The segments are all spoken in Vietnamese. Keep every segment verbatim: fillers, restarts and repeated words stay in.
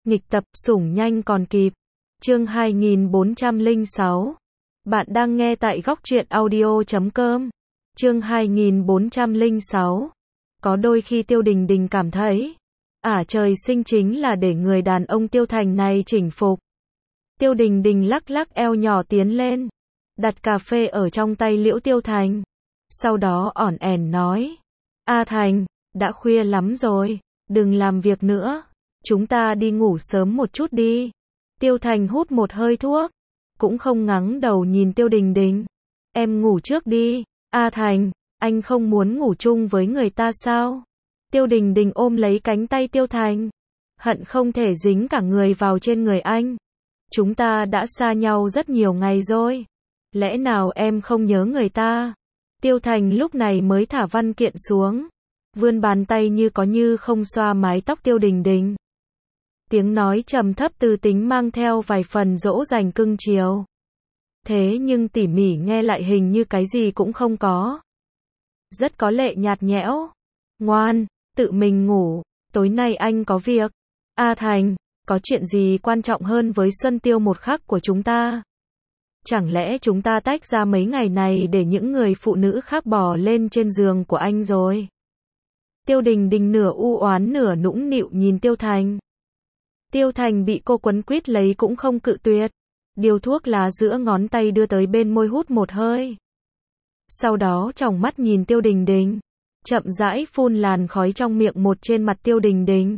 Nghịch tập, sủng nhanh còn kịp. Chương hai nghìn bốn trăm lẻ sáu. Bạn đang nghe tại góc truyện audio chấm com. Chương hai nghìn bốn trăm lẻ sáu. Có đôi khi Tiêu Đình Đình cảm thấy, ả trời sinh chính là để người đàn ông Tiêu Thành này chỉnh phục. Tiêu Đình Đình lắc lắc eo nhỏ tiến lên, đặt cà phê ở trong tay Liễu Tiêu Thành. Sau đó ỏn ẻn nói, A Thành, đã khuya lắm rồi, đừng làm việc nữa. Chúng ta đi ngủ sớm một chút đi. Tiêu Thành hút một hơi thuốc, cũng không ngẩng đầu nhìn Tiêu Đình Đình. Em ngủ trước đi. A Thành, anh không muốn ngủ chung với người ta sao? Tiêu Đình Đình ôm lấy cánh tay Tiêu Thành, hận không thể dính cả người vào trên người anh. Chúng ta đã xa nhau rất nhiều ngày rồi. Lẽ nào em không nhớ người ta? Tiêu Thành lúc này mới thả văn kiện xuống, vươn bàn tay như có như không xoa mái tóc Tiêu Đình Đình. Tiếng nói trầm thấp từ tính mang theo vài phần dỗ dành cưng chiều. Thế nhưng tỉ mỉ nghe lại hình như cái gì cũng không có. Rất có lệ nhạt nhẽo. Ngoan, tự mình ngủ, tối nay anh có việc. A Thành, có chuyện gì quan trọng hơn với Xuân Tiêu một khắc của chúng ta? Chẳng lẽ chúng ta tách ra mấy ngày này để những người phụ nữ khác bò lên trên giường của anh rồi? Tiêu Đình Đình nửa u oán nửa nũng nịu nhìn Tiêu Thành. Tiêu Thành bị cô quấn quýt lấy cũng không cự tuyệt. Điều thuốc lá giữa ngón tay đưa tới bên môi hút một hơi. Sau đó tròng mắt nhìn Tiêu Đình Đình, chậm rãi phun làn khói trong miệng một trên mặt Tiêu Đình Đình.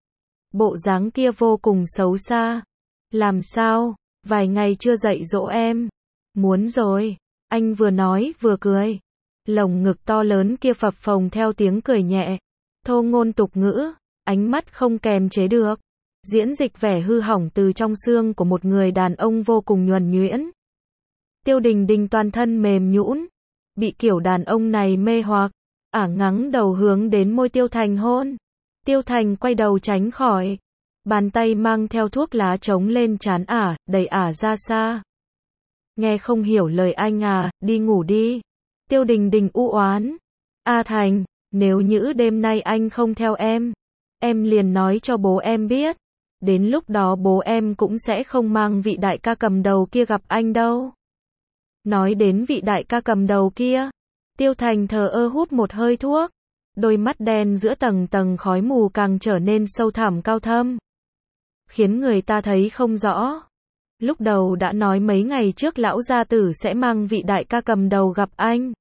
Bộ dáng kia vô cùng xấu xa. Làm sao? Vài ngày chưa dạy dỗ em. Muốn rồi. Anh vừa nói vừa cười. Lồng ngực to lớn kia phập phồng theo tiếng cười nhẹ. Thô ngôn tục ngữ. Ánh mắt không kềm chế được. Diễn dịch vẻ hư hỏng từ trong xương của một người đàn ông vô cùng nhuần nhuyễn. Tiêu Đình Đình toàn thân mềm nhũn, bị kiểu đàn ông này mê hoặc, ả ngắng đầu hướng đến môi Tiêu Thành hôn. Tiêu Thành quay đầu tránh khỏi, bàn tay mang theo thuốc lá chống lên trán ả, đẩy ả ra xa. Nghe không hiểu lời anh à, đi ngủ đi. Tiêu Đình Đình u oán. A Thành, nếu như đêm nay anh không theo em, em liền nói cho bố em biết. Đến lúc đó bố em cũng sẽ không mang vị đại ca cầm đầu kia gặp anh đâu. Nói đến vị đại ca cầm đầu kia, Tiêu Thành thờ ơ hút một hơi thuốc. Đôi mắt đen giữa tầng tầng khói mù càng trở nên sâu thẳm cao thâm, khiến người ta thấy không rõ. Lúc đầu đã nói mấy ngày trước lão gia tử sẽ mang vị đại ca cầm đầu gặp anh.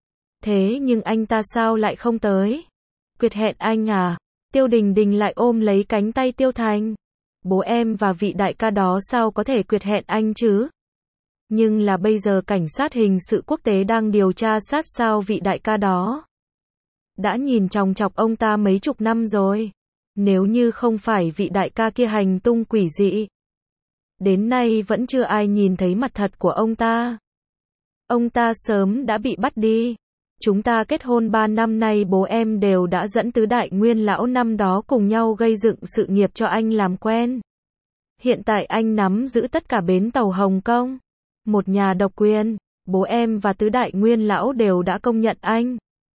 Thế nhưng anh ta sao lại không tới? Quyệt hẹn anh à? Tiêu Đình Đình lại ôm lấy cánh tay Tiêu Thành. Bố em và vị đại ca đó sao có thể quyệt hẹn anh chứ? Nhưng là bây giờ cảnh sát hình sự quốc tế đang điều tra sát sao vị đại ca đó. Đã nhìn chòng chọc ông ta mấy chục năm rồi. Nếu như không phải vị đại ca kia hành tung quỷ dị, đến nay vẫn chưa ai nhìn thấy mặt thật của ông ta. Ông ta sớm đã bị bắt đi. Chúng ta kết hôn ba năm nay bố em đều đã dẫn tứ đại nguyên lão năm đó cùng nhau gây dựng sự nghiệp cho anh làm quen. Hiện tại anh nắm giữ tất cả bến tàu Hồng Kông. Một nhà độc quyền, bố em và tứ đại nguyên lão đều đã công nhận anh.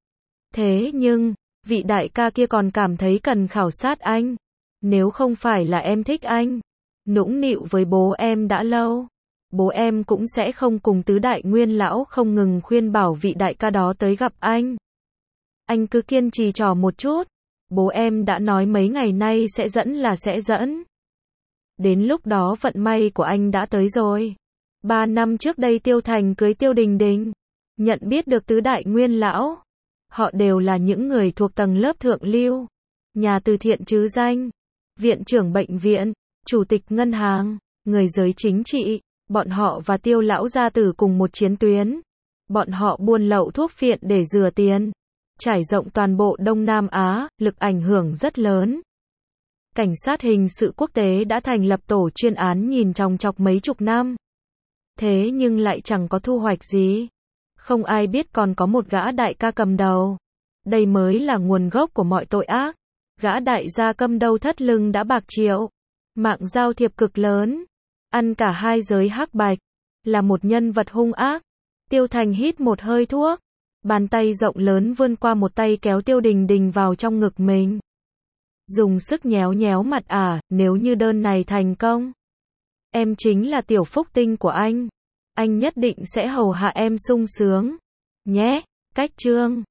Thế nhưng, vị đại ca kia còn cảm thấy cần khảo sát anh. Nếu không phải là em thích anh, nũng nịu với bố em đã lâu, bố em cũng sẽ không cùng tứ đại nguyên lão không ngừng khuyên bảo vị đại ca đó tới gặp anh. Anh cứ kiên trì trò một chút. Bố em đã nói mấy ngày nay sẽ dẫn là sẽ dẫn. Đến lúc đó vận may của anh đã tới rồi. Ba năm trước đây Tiêu Thành cưới Tiêu Đình Đình, nhận biết được tứ đại nguyên lão. Họ đều là những người thuộc tầng lớp thượng lưu, nhà từ thiện chứ danh, viện trưởng bệnh viện, chủ tịch ngân hàng, người giới chính trị. Bọn họ và Tiêu lão gia tử cùng một chiến tuyến. Bọn họ buôn lậu thuốc phiện để rửa tiền, trải rộng toàn bộ Đông Nam Á, lực ảnh hưởng rất lớn. Cảnh sát hình sự quốc tế đã thành lập tổ chuyên án nhìn chòng chọc mấy chục năm. Thế nhưng lại chẳng có thu hoạch gì. Không ai biết còn có một gã đại ca cầm đầu. Đây mới là nguồn gốc của mọi tội ác. Gã đại gia cầm đầu thắt lưng đã bạc triệu, mạng giao thiệp cực lớn, ăn cả hai giới hắc bạch, là một nhân vật hung ác. Tiêu Thành hít một hơi thuốc, bàn tay rộng lớn vươn qua một tay kéo Tiêu Đình Đình vào trong ngực mình. Dùng sức nhéo nhéo mặt à, nếu như đơn này thành công. Em chính là tiểu phúc tinh của anh. Anh nhất định sẽ hầu hạ em sung sướng. Nhé, cách chương.